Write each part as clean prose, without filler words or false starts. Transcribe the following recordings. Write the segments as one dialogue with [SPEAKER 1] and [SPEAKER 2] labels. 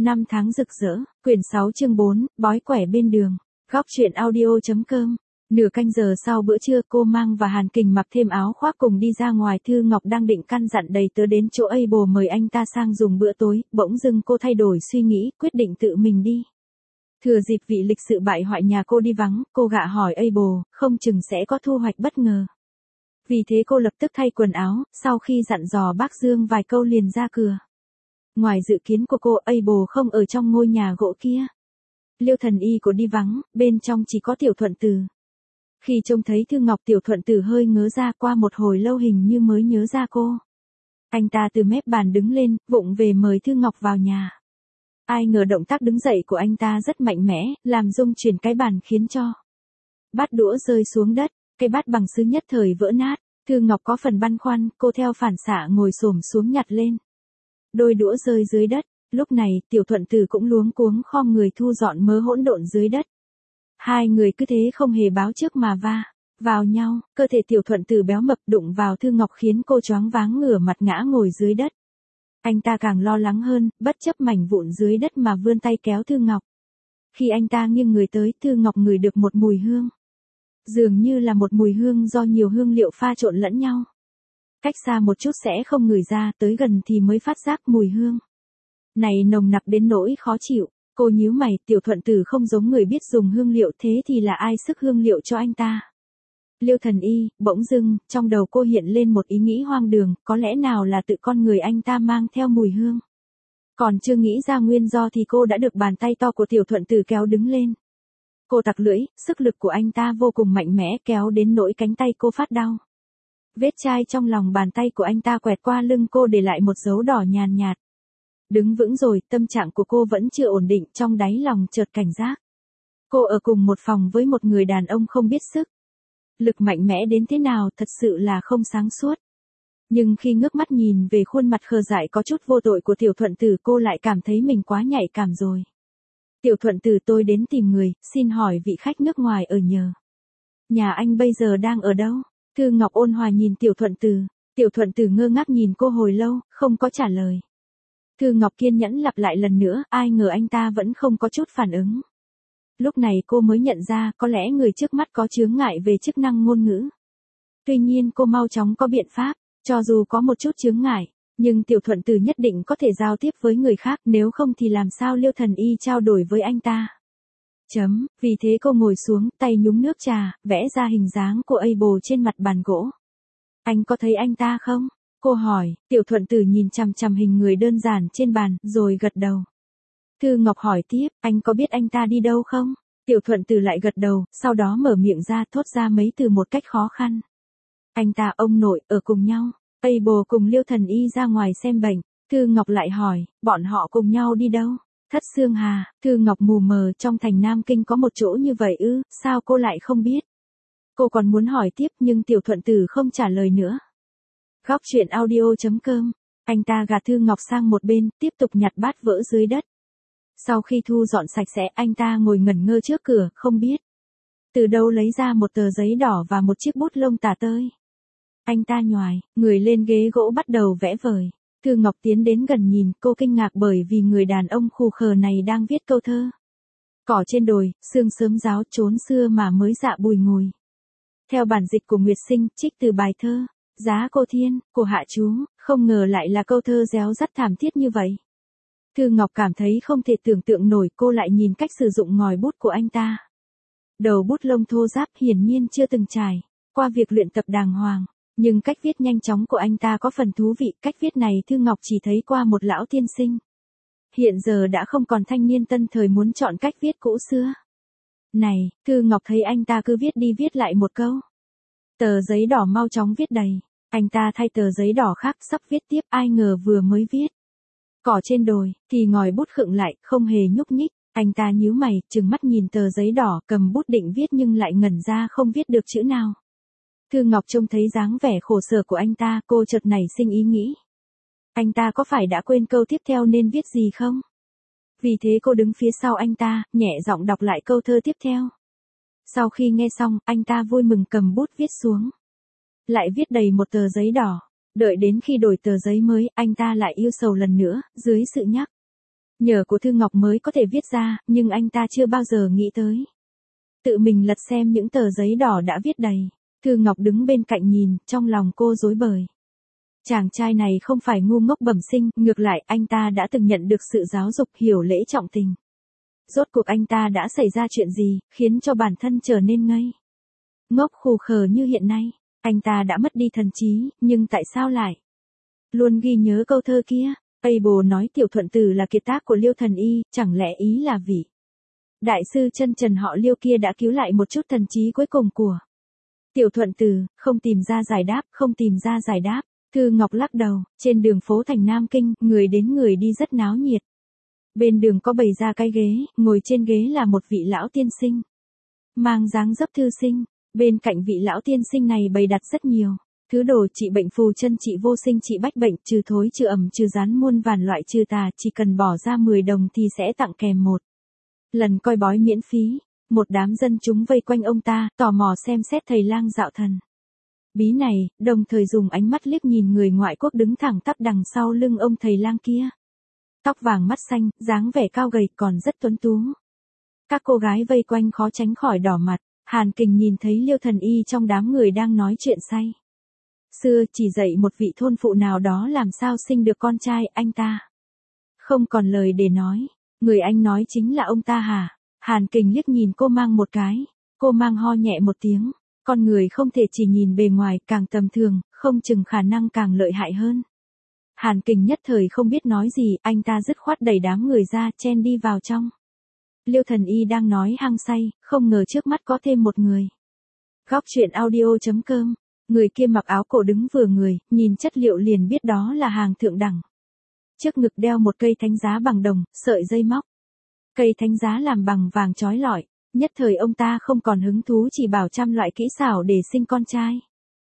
[SPEAKER 1] Năm tháng rực rỡ, quyển 6 chương 4, bói quẻ bên đường. Góc truyện audio.com. Nửa canh giờ sau bữa trưa, cô Mang và Hàn Kình mặc thêm áo khoác cùng đi ra ngoài. Thư Ngọc đang định căn dặn đầy tớ đến chỗ Able mời anh ta sang dùng bữa tối, bỗng dưng cô thay đổi suy nghĩ, quyết định tự mình đi. Thừa dịp vị lịch sự bại hoại nhà cô đi vắng, cô gạ hỏi Able, không chừng sẽ có thu hoạch bất ngờ. Vì thế cô lập tức thay quần áo, sau khi dặn dò bác Dương vài câu liền ra cửa. Ngoài dự kiến của cô, Able không ở trong ngôi nhà gỗ kia. Liêu Thần Y của đi vắng, bên trong chỉ có Tiểu Thuận Tử. Khi trông thấy Thư Ngọc, Tiểu Thuận Tử hơi ngớ ra, qua một hồi lâu hình như mới nhớ ra cô. Anh ta từ mép bàn đứng lên, vụng về mời Thư Ngọc vào nhà. Ai ngờ động tác đứng dậy của anh ta rất mạnh mẽ, làm rung chuyển cái bàn khiến cho bát đũa rơi xuống đất, cái bát bằng sứ nhất thời vỡ nát. Thư Ngọc có phần băn khoăn, cô theo phản xạ ngồi xổm xuống nhặt lên. Đôi đũa rơi dưới đất, lúc này Tiểu Thuận Tử cũng luống cuống khom người thu dọn mớ hỗn độn dưới đất. Hai người cứ thế không hề báo trước mà va vào nhau, cơ thể Tiểu Thuận Tử béo mập đụng vào Thư Ngọc khiến cô choáng váng ngửa mặt ngã ngồi dưới đất. Anh ta càng lo lắng hơn, bất chấp mảnh vụn dưới đất mà vươn tay kéo Thư Ngọc. Khi anh ta nghiêng người tới, Thư Ngọc ngửi được một mùi hương. Dường như là một mùi hương do nhiều hương liệu pha trộn lẫn nhau. Cách xa một chút sẽ không ngửi ra, tới gần thì mới phát giác mùi hương này nồng nặc đến nỗi khó chịu. Cô nhíu mày, Tiểu Thuận Tử không giống người biết dùng hương liệu, thế thì là ai sức hương liệu cho anh ta? Liêu Thần Y. Bỗng dưng, trong đầu cô hiện lên một ý nghĩ hoang đường, có lẽ nào là tự con người anh ta mang theo mùi hương. Còn chưa nghĩ ra nguyên do thì cô đã được bàn tay to của Tiểu Thuận Tử kéo đứng lên. Cô tặc lưỡi, sức lực của anh ta vô cùng mạnh mẽ, kéo đến nỗi cánh tay cô phát đau. Vết chai trong lòng bàn tay của anh ta quẹt qua lưng cô để lại một dấu đỏ nhàn nhạt. Đứng vững rồi, tâm trạng của cô vẫn chưa ổn định, trong đáy lòng chợt cảnh giác. Cô ở cùng một phòng với một người đàn ông không biết sức lực mạnh mẽ đến thế nào, thật sự là không sáng suốt. Nhưng khi ngước mắt nhìn về khuôn mặt khờ dại có chút vô tội của Tiểu Thuận Tử, cô lại cảm thấy mình quá nhạy cảm rồi. Tiểu Thuận Tử, tôi đến tìm người, xin hỏi vị khách nước ngoài ở nhờ. Nhà anh bây giờ đang ở đâu? Thư Ngọc ôn hòa nhìn Tiểu Thuận Tử. Tiểu Thuận Tử ngơ ngác nhìn cô hồi lâu, không có trả lời. Thư Ngọc kiên nhẫn lặp lại lần nữa, ai ngờ anh ta vẫn không có chút phản ứng. Lúc này cô mới nhận ra, có lẽ người trước mắt có chướng ngại về chức năng ngôn ngữ. Tuy nhiên cô mau chóng có biện pháp, cho dù có một chút chướng ngại, nhưng Tiểu Thuận Tử nhất định có thể giao tiếp với người khác, nếu không thì làm sao Liêu Thần Y trao đổi với anh ta. Vì thế cô ngồi xuống, tay nhúng nước trà, vẽ ra hình dáng của Able trên mặt bàn gỗ. Anh có thấy anh ta không? Cô hỏi. Tiểu Thuận Tử nhìn chằm chằm hình người đơn giản trên bàn, rồi gật đầu. Thư Ngọc hỏi tiếp, anh có biết anh ta đi đâu không? Tiểu Thuận Tử lại gật đầu, sau đó mở miệng ra, thốt ra mấy từ một cách khó khăn. Anh ta, ông nội, ở cùng nhau. Able cùng Liêu Thần Y ra ngoài xem bệnh. Thư Ngọc lại hỏi, bọn họ cùng nhau đi đâu? Thất Xương Hà. Thư Ngọc mù mờ, trong thành Nam Kinh có một chỗ như vậy ư, sao cô lại không biết? Cô còn muốn hỏi tiếp nhưng Tiểu Thuận Tử không trả lời nữa. Góc truyện audio.com. Anh ta gạt Thư Ngọc sang một bên, tiếp tục nhặt bát vỡ dưới đất. Sau khi thu dọn sạch sẽ, anh ta ngồi ngẩn ngơ trước cửa, không biết từ đâu lấy ra một tờ giấy đỏ và một chiếc bút lông tả tơi. Anh ta nhoài người lên ghế gỗ bắt đầu vẽ vời. Thư Ngọc tiến đến gần nhìn, cô kinh ngạc bởi vì người đàn ông khù khờ này đang viết câu thơ. Cỏ trên đồi, sương sớm ráo, trốn xưa mà mới dạ bùi ngùi. Theo bản dịch của Nguyệt Sinh, trích từ bài thơ Giá Cô Thiên của Hạ Chú, không ngờ lại là câu thơ réo rắt thảm thiết như vậy. Thư Ngọc cảm thấy không thể tưởng tượng nổi, cô lại nhìn cách sử dụng ngòi bút của anh ta. Đầu bút lông thô ráp, hiển nhiên chưa từng trải qua việc luyện tập đàng hoàng, nhưng cách viết nhanh chóng của anh ta có phần thú vị. Cách viết này Thư Ngọc chỉ thấy qua một lão tiên sinh. Hiện giờ đã không còn thanh niên tân thời muốn chọn cách viết cũ xưa. Này, Thư Ngọc thấy anh ta cứ viết đi viết lại một câu. Tờ giấy đỏ mau chóng viết đầy. Anh ta thay tờ giấy đỏ khác, sắp viết tiếp, ai ngờ vừa mới viết cỏ trên đồi, thì ngòi bút khựng lại, không hề nhúc nhích. Anh ta nhíu mày, trừng mắt nhìn tờ giấy đỏ, cầm bút định viết nhưng lại ngẩn ra không viết được chữ nào. Thư Ngọc trông thấy dáng vẻ khổ sở của anh ta, cô chợt nảy sinh ý nghĩ. Anh ta có phải đã quên câu tiếp theo nên viết gì không? Vì thế cô đứng phía sau anh ta, nhẹ giọng đọc lại câu thơ tiếp theo. Sau khi nghe xong, anh ta vui mừng cầm bút viết xuống. Lại viết đầy một tờ giấy đỏ. Đợi đến khi đổi tờ giấy mới, anh ta lại yêu sầu lần nữa, dưới sự nhắc Nhờ của Thư Ngọc mới có thể viết ra, nhưng anh ta chưa bao giờ nghĩ tới. Tự mình lật xem những tờ giấy đỏ đã viết đầy. Thư Ngọc đứng bên cạnh nhìn, trong lòng cô rối bời. Chàng trai này không phải ngu ngốc bẩm sinh, ngược lại anh ta đã từng nhận được sự giáo dục hiểu lễ trọng tình. Rốt cuộc anh ta đã xảy ra chuyện gì, khiến cho bản thân trở nên ngây ngốc khù khờ như hiện nay. Anh ta đã mất đi thần trí, nhưng tại sao lại luôn ghi nhớ câu thơ kia? Abel nói Tiểu Thuận Tử là kiệt tác của Liêu Thần Y, chẳng lẽ ý là vị đại sư chân trần họ Liêu kia đã cứu lại một chút thần trí cuối cùng của Tiểu Thuận Tử, không tìm ra giải đáp, không tìm ra giải đáp. Thư Ngọc lắc đầu, trên đường phố thành Nam Kinh, người đến người đi rất náo nhiệt. Bên đường có bày ra cái ghế, ngồi trên ghế là một vị lão tiên sinh. Mang dáng dấp thư sinh, bên cạnh vị lão tiên sinh này bày đặt rất nhiều thứ đồ trị bệnh phù chân, trị vô sinh, trị bách bệnh, trừ thối, trừ ẩm, trừ rán, muôn vàn loại trừ tà, chỉ cần bỏ ra 10 đồng thì sẽ tặng kèm một lần coi bói miễn phí. Một đám dân chúng vây quanh ông ta, tò mò xem xét thầy lang dạo thần bí này, đồng thời dùng ánh mắt liếc nhìn người ngoại quốc đứng thẳng tắp đằng sau lưng ông thầy lang kia. Tóc vàng mắt xanh, dáng vẻ cao gầy còn rất tuấn tú. Các cô gái vây quanh khó tránh khỏi đỏ mặt. Hàn Kình nhìn thấy Liêu Thần Y trong đám người đang nói chuyện say xưa, chỉ dạy một vị thôn phụ nào đó làm sao sinh được con trai, anh ta không còn lời để nói. Người anh nói chính là ông ta hả? Hàn Kình liếc nhìn cô Mang một cái. Cô Mang ho nhẹ một tiếng. Con người không thể chỉ nhìn bề ngoài, càng tầm thường, không chừng khả năng càng lợi hại hơn. Hàn Kình nhất thời không biết nói gì, anh ta dứt khoát đẩy đám người ra, chen đi vào trong. Liêu Thần Y đang nói hăng say, không ngờ trước mắt có thêm một người. Góc truyện audio.com. Người kia mặc áo cổ đứng vừa người, nhìn chất liệu liền biết đó là hàng thượng đẳng. Trước ngực đeo một cây thánh giá bằng đồng, sợi dây móc. Cây thánh giá làm bằng vàng chói lọi. Nhất thời ông ta không còn hứng thú chỉ bảo trăm loại kỹ xảo để sinh con trai.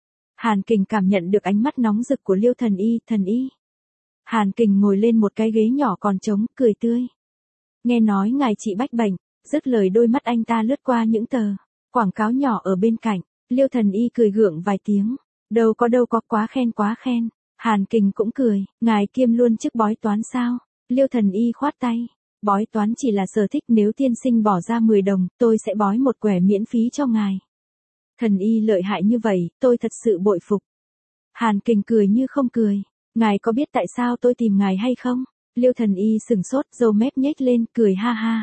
[SPEAKER 1] Hàn Kình cảm nhận được ánh mắt nóng rực của Liêu Thần Y, thần y. Hàn Kình ngồi lên một cái ghế nhỏ còn trống, cười tươi. Nghe nói ngài trị bách bệnh, dứt lời đôi mắt anh ta lướt qua những tờ quảng cáo nhỏ ở bên cạnh. Liêu Thần Y cười gượng vài tiếng. Đâu có, quá khen. Hàn Kình cũng cười, ngài kiêm luôn chức bói toán sao? Liêu Thần Y khoát tay. Bói toán chỉ là sở thích, nếu tiên sinh bỏ ra 10 đồng, tôi sẽ bói một quẻ miễn phí cho ngài. Thần y lợi hại như vậy, tôi thật sự bội phục. Hàn Kình cười như không cười. Ngài có biết tại sao tôi tìm ngài hay không? Liêu Thần Y sừng sốt, râu mép nhếch lên, cười ha ha.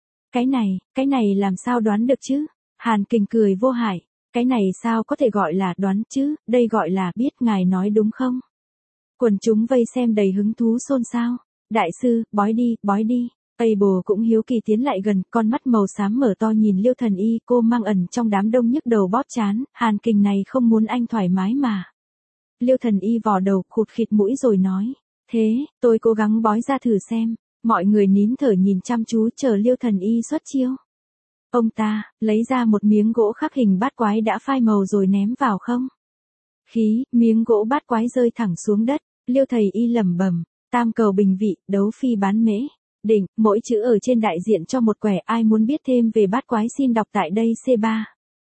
[SPEAKER 1] Cái này làm sao đoán được chứ? Hàn Kình cười vô hại. Cái này sao có thể gọi là đoán chứ, đây gọi là biết, ngài nói đúng không? Quần chúng vây xem đầy hứng thú xôn xao. Đại sư, bói đi. Abel cũng hiếu kỳ tiến lại gần, con mắt màu xám mở to nhìn Liêu Thần Y, cô Mang ẩn trong đám đông nhức đầu bóp chán, Hàn Kình này không muốn anh thoải mái mà. Liêu Thần Y vò đầu, khụt khịt mũi rồi nói, thế, tôi cố gắng bói ra thử xem. Mọi người nín thở nhìn chăm chú chờ Liêu Thần Y xuất chiêu. Ông ta, lấy ra một miếng gỗ khắc hình bát quái đã phai màu rồi ném vào không khí, miếng gỗ bát quái rơi thẳng xuống đất. Liêu Thầy Y lẩm bẩm, tam cầu bình vị, đấu phi bán mễ. Đỉnh, mỗi chữ ở trên đại diện cho một quẻ, ai muốn biết thêm về bát quái xin đọc tại đây. C3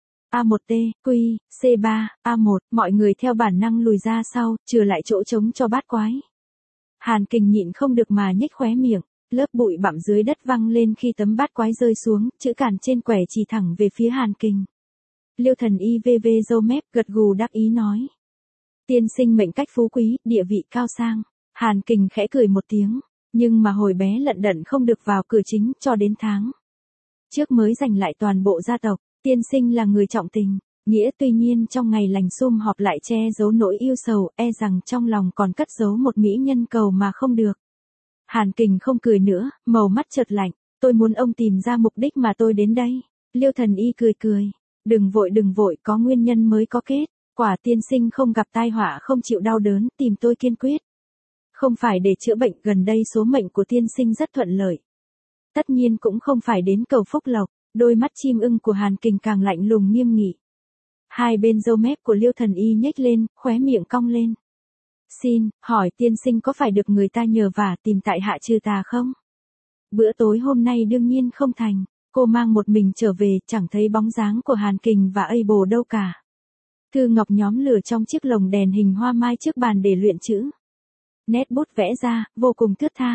[SPEAKER 1] A1T, Quy, C3 A1, mọi người theo bản năng lùi ra sau, trừ lại chỗ trống cho bát quái. Hàn Kình nhịn không được mà nhếch khóe miệng, lớp bụi bặm dưới đất văng lên khi tấm bát quái rơi xuống, chữ cản trên quẻ chỉ thẳng về phía Hàn Kình. Liêu Thần Y vv râu mép, gật gù đáp ý nói. Tiên sinh mệnh cách phú quý, địa vị cao sang. Hàn Kình khẽ cười một tiếng. Nhưng mà hồi bé lận đận không được vào cửa chính cho đến tháng trước mới giành lại toàn bộ gia tộc. Tiên sinh là người trọng tình, nghĩa, tuy nhiên trong ngày lành sum họp lại che giấu nỗi yêu sầu, e rằng trong lòng còn cất giấu một mỹ nhân cầu mà không được. Hàn Kình không cười nữa, màu mắt chợt lạnh. Tôi muốn ông tìm ra mục đích mà tôi đến đây. Liêu Thần Y cười. Đừng vội, có nguyên nhân mới có kết. Quả tiên sinh không gặp tai họa, không chịu đau đớn, tìm tôi kiên quyết không phải để chữa bệnh, gần đây số mệnh của tiên sinh rất thuận lợi. Tất nhiên cũng không phải đến cầu phúc lộc. Đôi mắt chim ưng của Hàn Kình càng lạnh lùng nghiêm nghị. Hai bên râu mép của Liêu Thần Y nhếch lên, khóe miệng cong lên. Xin hỏi tiên sinh có phải được người ta nhờ vả tìm tại hạ trừ tà không? Bữa tối hôm nay đương nhiên không thành. Cô Mang một mình trở về, chẳng thấy bóng dáng của Hàn Kình và Abel đâu cả. Thư Ngọc nhóm lửa trong chiếc lồng đèn hình hoa mai trước bàn để luyện chữ. Nét bút vẽ ra, vô cùng thướt tha.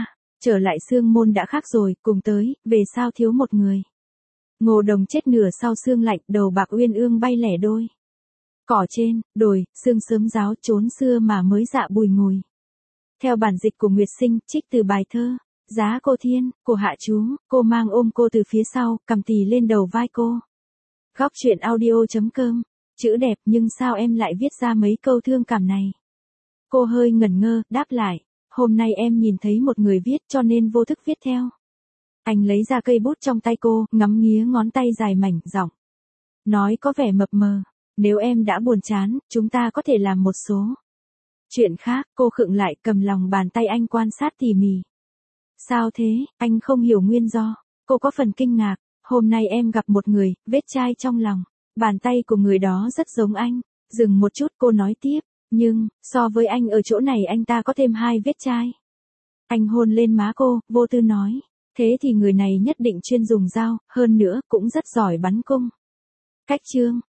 [SPEAKER 1] Trở lại Sương Môn đã khác rồi, cùng tới, về sao thiếu một người. Ngô Đồng chết nửa sau sương lạnh, đầu bạc uyên ương bay lẻ đôi. Cỏ trên, đồi, sương sớm ráo trốn xưa mà mới dạ bùi ngùi. Theo bản dịch của Nguyệt Sinh, trích từ bài thơ, Giá cô thiên, của Hạ Chú, cô mang ôm cô từ phía sau, cầm tì lên đầu vai cô. Góc truyện audio.com, chữ đẹp nhưng sao em lại viết ra mấy câu thương cảm này? Cô hơi ngẩn ngơ, đáp lại, hôm nay em nhìn thấy một người viết cho nên vô thức viết theo. Anh lấy ra cây bút trong tay cô, ngắm nghía ngón tay dài mảnh, giọng nói có vẻ mập mờ, nếu em đã buồn chán, chúng ta có thể làm một số chuyện khác. Cô khựng lại, cầm lòng bàn tay anh quan sát tỉ mỉ. Sao thế, anh không hiểu nguyên do. Cô có phần kinh ngạc, hôm nay em gặp một người, vết chai trong lòng. Bàn tay của người đó rất giống anh. Dừng một chút cô nói tiếp, nhưng, so với anh ở chỗ này anh ta có thêm 2 vết chai. Anh hôn lên má cô, vô tư nói, thế thì người này nhất định chuyên dùng dao, hơn nữa cũng rất giỏi bắn cung. Cách chương